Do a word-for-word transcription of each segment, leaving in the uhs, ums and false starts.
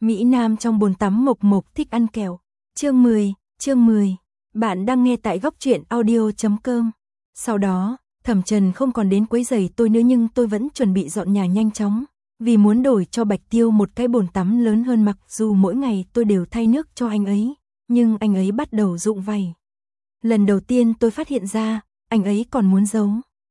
Mỹ Nam trong bồn tắm Mộc Mộc thích ăn kẹo. Chương mười, chương mười. Bạn đang nghe tại góc truyện audio chấm com. Sau đó, Thẩm Trần không còn đến quấy rầy tôi nữa, nhưng tôi vẫn chuẩn bị dọn nhà nhanh chóng, vì muốn đổi cho Bạch Tiêu một cái bồn tắm lớn hơn. Mặc dù mỗi ngày tôi đều thay nước cho anh ấy, nhưng anh ấy bắt đầu rụng vầy. Lần đầu tiên tôi phát hiện ra, anh ấy còn muốn giấu.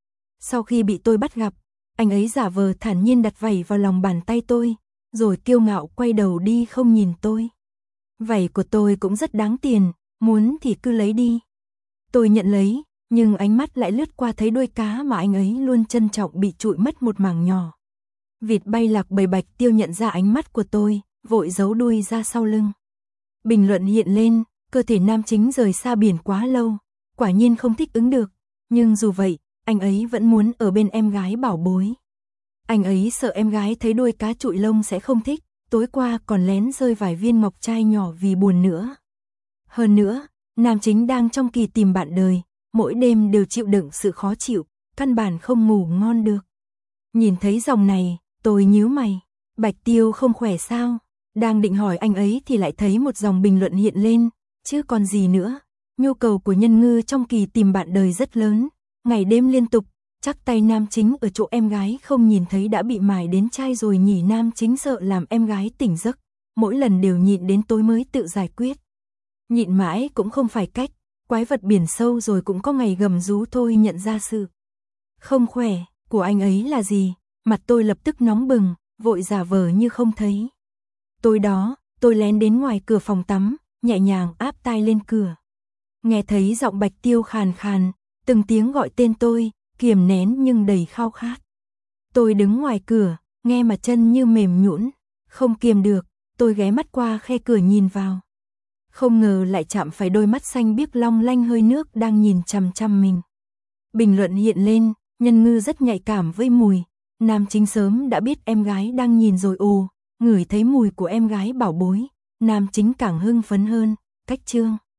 Sau khi bị tôi bắt gặp, anh ấy giả vờ thản nhiên đặt vảy vào lòng bàn tay tôi, rồi kiêu ngạo quay đầu đi không nhìn tôi. Vảy của tôi cũng rất đáng tiền, muốn thì cứ lấy đi. Tôi nhận lấy, nhưng ánh mắt lại lướt qua thấy đuôi cá mà anh ấy luôn trân trọng bị trụi mất một mảng nhỏ. Vịt bay lạc bầy. Bạch Tiêu nhận ra ánh mắt của tôi, vội giấu đuôi ra sau lưng. Bình luận hiện lên, cơ thể nam chính rời xa biển quá lâu, quả nhiên không thích ứng được, nhưng dù vậy, anh ấy vẫn muốn ở bên em gái bảo bối. Anh ấy sợ em gái thấy đuôi cá trụi lông sẽ không thích, tối qua còn lén rơi vài viên ngọc trai nhỏ vì buồn nữa. Hơn nữa, nam chính đang trong kỳ tìm bạn đời, mỗi đêm đều chịu đựng sự khó chịu, căn bản không ngủ ngon được. Nhìn thấy dòng này, tôi nhíu mày, Bạch Tiêu không khỏe sao? Đang định hỏi anh ấy thì lại thấy một dòng bình luận hiện lên, chứ còn gì nữa. Nhu cầu của nhân ngư trong kỳ tìm bạn đời rất lớn, ngày đêm liên tục, chắc tay nam chính ở chỗ em gái không nhìn thấy đã bị mài đến chai rồi nhỉ. Nam chính sợ làm em gái tỉnh giấc, mỗi lần đều nhịn đến tối mới tự giải quyết. Nhịn mãi cũng không phải cách, quái vật biển sâu rồi cũng có ngày gầm rú thôi. Nhận ra sự không khỏe của anh ấy là gì, mặt tôi lập tức nóng bừng, vội giả vờ như không thấy. Tối đó, tôi lén đến ngoài cửa phòng tắm, nhẹ nhàng áp tai lên cửa. Nghe thấy giọng Bạch Tiêu khàn khàn, từng tiếng gọi tên tôi, kiềm nén nhưng đầy khao khát. Tôi đứng ngoài cửa, nghe mà chân như mềm nhũn, không kiềm được, tôi ghé mắt qua khe cửa nhìn vào. Không ngờ lại chạm phải đôi mắt xanh biếc long lanh hơi nước đang nhìn chằm chằm mình. Bình luận hiện lên, nhân ngư rất nhạy cảm với mùi, nam chính sớm đã biết em gái đang nhìn rồi. Ồ, ngửi thấy mùi của em gái bảo bối, nam chính càng hưng phấn hơn. Cách chương